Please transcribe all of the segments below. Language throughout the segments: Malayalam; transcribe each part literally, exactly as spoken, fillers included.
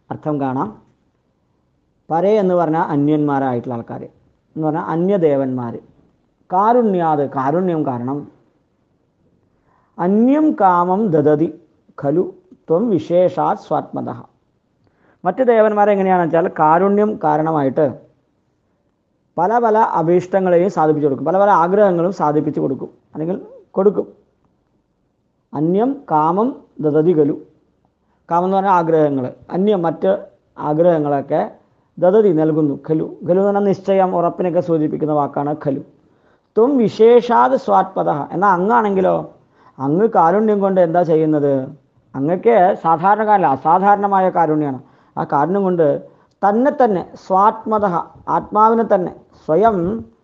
അർത്ഥം കാണാം. പരേ എന്ന് പറഞ്ഞാൽ അന്യന്മാരായിട്ടുള്ള ആൾക്കാർ എന്ന് പറഞ്ഞാൽ അന്യദേവന്മാർ. കാരുണ്യാത് കാരുണ്യം കാരണം അന്യം കാമം ദദതി ഖലു ത്വം വിശേഷാത് സ്വാത്മത. മറ്റ് ദേവന്മാരെ എങ്ങനെയാണെന്ന് വെച്ചാൽ കാരുണ്യം കാരണമായിട്ട് പല പല അഭീഷ്ടങ്ങളെയും സാധിപ്പിച്ചു കൊടുക്കും, പല പല ആഗ്രഹങ്ങളും സാധിപ്പിച്ചു കൊടുക്കും, അല്ലെങ്കിൽ കൊടുക്കും. അന്യം കാമം ദദതി ഖലു. കാമം എന്ന് പറഞ്ഞാൽ ആഗ്രഹങ്ങൾ, അന്യം മറ്റ് ആഗ്രഹങ്ങളൊക്കെ ദദതി നൽകുന്നു. ഖലു ഖലു എന്ന് പറഞ്ഞാൽ നിശ്ചയം, ഉറപ്പിനൊക്കെ സൂചിപ്പിക്കുന്ന വാക്കാണ് ഖലു. ത്വം വിശേഷാത് സ്വാത്മത. എന്നാൽ അങ്ങാണെങ്കിലോ അങ്ങ് കാരുണ്യം കൊണ്ട് എന്താ ചെയ്യുന്നത്? അങ്ങക്ക് സാധാരണക്കാരല്ല, അസാധാരണമായ കാരുണ്യമാണ്. ആ കാരുണ്യം കൊണ്ട് തന്നെ തന്നെ സ്വാത്മത ആത്മാവിനെ തന്നെ സ്വയം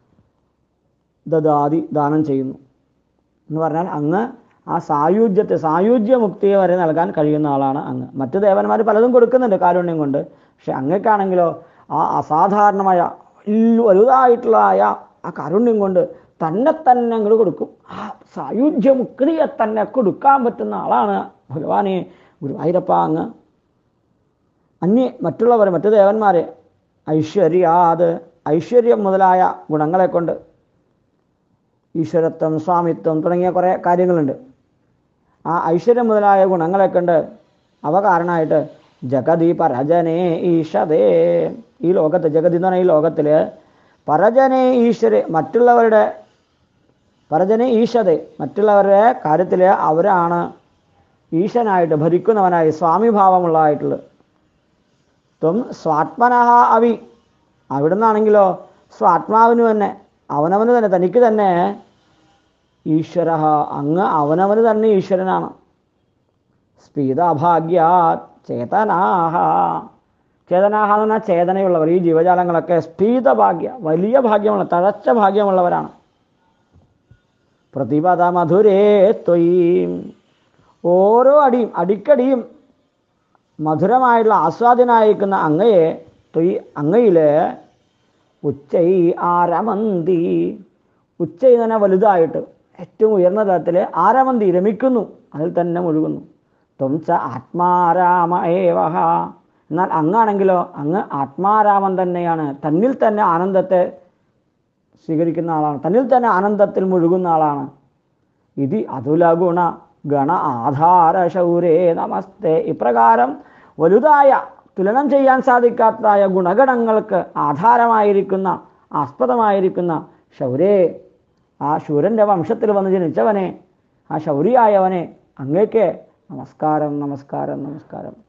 ദദാതി ദാനം ചെയ്യുന്നു എന്ന് പറഞ്ഞാൽ അങ്ങ് ആ സായുജ്യത്തെ സായുജ്യമുക്തിയെ വരെ നൽകാൻ കഴിയുന്ന ആളാണ് അങ്ങ്. മറ്റ് ദേവന്മാർ പലതും കൊടുക്കുന്നുണ്ട് കാരുണ്യം കൊണ്ട്. പക്ഷെ അങ്ങക്കാണെങ്കിലോ ആ അസാധാരണമായ വലുതായിട്ടുള്ള ആ കാരുണ്യം കൊണ്ട് തന്നെ തന്നെ അങ്ങോട്ട് കൊടുക്കും. ആ സായുജ്യമുക്തിയെ തന്നെ കൊടുക്കാൻ പറ്റുന്ന ആളാണ് ഭഗവാനെ ഗുരുവായൂരപ്പ അങ്ങ്. അന്യ മറ്റുള്ളവർ മറ്റു ദേവന്മാരെ ഐശ്വര്യാത് ഐശ്വര്യം മുതലായ ഗുണങ്ങളെ കൊണ്ട്, ഈശ്വരത്വം സ്വാമിത്വം തുടങ്ങിയ കുറേ കാര്യങ്ങളുണ്ട്. ആ ഐശ്വര്യം മുതലായ ഗുണങ്ങളെ കൊണ്ട് അവ കാരണമായിട്ട് ജഗതി പരജനേ ഈശതേ, ഈ ലോകത്ത് ജഗതി എന്ന് പറഞ്ഞാൽ ഈ ലോകത്തിൽ പരജനേ ഈശ്വരെ മറ്റുള്ളവരുടെ പരജനേ ഈശതേ മറ്റുള്ളവരുടെ കാര്യത്തിൽ അവരാണ് ഈശനായിട്ട് ഭരിക്കുന്നവനായി സ്വാമിഭാവമുള്ളതായിട്ടുള്ളത്. ത്വം സ്വാത്മനഃ അവി, അവിടുന്നാണെങ്കിലോ സ്വാത്മാവിന് തന്നെ അവനവന് തന്നെ തനിക്ക് തന്നെ ഈശ്വര അങ്ങ് അവനവന് തന്നെ ഈശ്വരനാണ്. സ്പീതഭാഗ്യ ചേതനാഹ, ചേതനാഹ എന്ന് പറഞ്ഞാൽ ചേതനയുള്ളവർ. ഈ ജീവജാലങ്ങളൊക്കെ സ്പീതഭാഗ്യ വലിയ ഭാഗ്യമുള്ള തഴച്ച ഭാഗ്യമുള്ളവരാണ്. പ്രതിപദ മധുരേ ത്വയീം, ഓരോ അടിയും അടിക്കടിയും മധുരമായിട്ടുള്ള ആസ്വാദനായിരിക്കുന്ന അങ്ങയെ ത്വയ് അങ്ങയിൽ ഉച്ചൈ ആരമന്തി, ഉച്ചൈ തന്നെ വലുതായിട്ട് ഏറ്റവും ഉയർന്ന തലത്തിൽ ആരമന്തി രമിക്കുന്നു, അതിൽ തന്നെ മുഴുകുന്നു. ത്വം ച ആത്മാരാമ ഏവഹ, എന്നാൽ അങ്ങാണെങ്കിലോ അങ്ങ് ആത്മാരാമൻ തന്നെയാണ്, തന്നിൽ തന്നെ ആനന്ദത്തെ സ്വീകരിക്കുന്ന ആളാണ്, തന്നിൽ തന്നെ ആനന്ദത്തിൽ മുഴുകുന്ന ആളാണ്. ഇതി അതുലഗുണ ഗണ ആധാര ശൗരേ നമസ്തേ, ഇപ്രകാരം വലുതായ തുലനം ചെയ്യാൻ സാധിക്കാത്തതായ ഗുണഗണങ്ങൾക്ക് ആധാരമായിരിക്കുന്ന ആസ്പദമായിരിക്കുന്ന ശൗരേ, ആ ശൂരൻ്റെ വംശത്തിൽ വന്ന് ജനിച്ചവനെ, ആ ശൗരിയായവനെ അങ്ങേക്ക് നമസ്കാരം നമസ്കാരം നമസ്കാരം.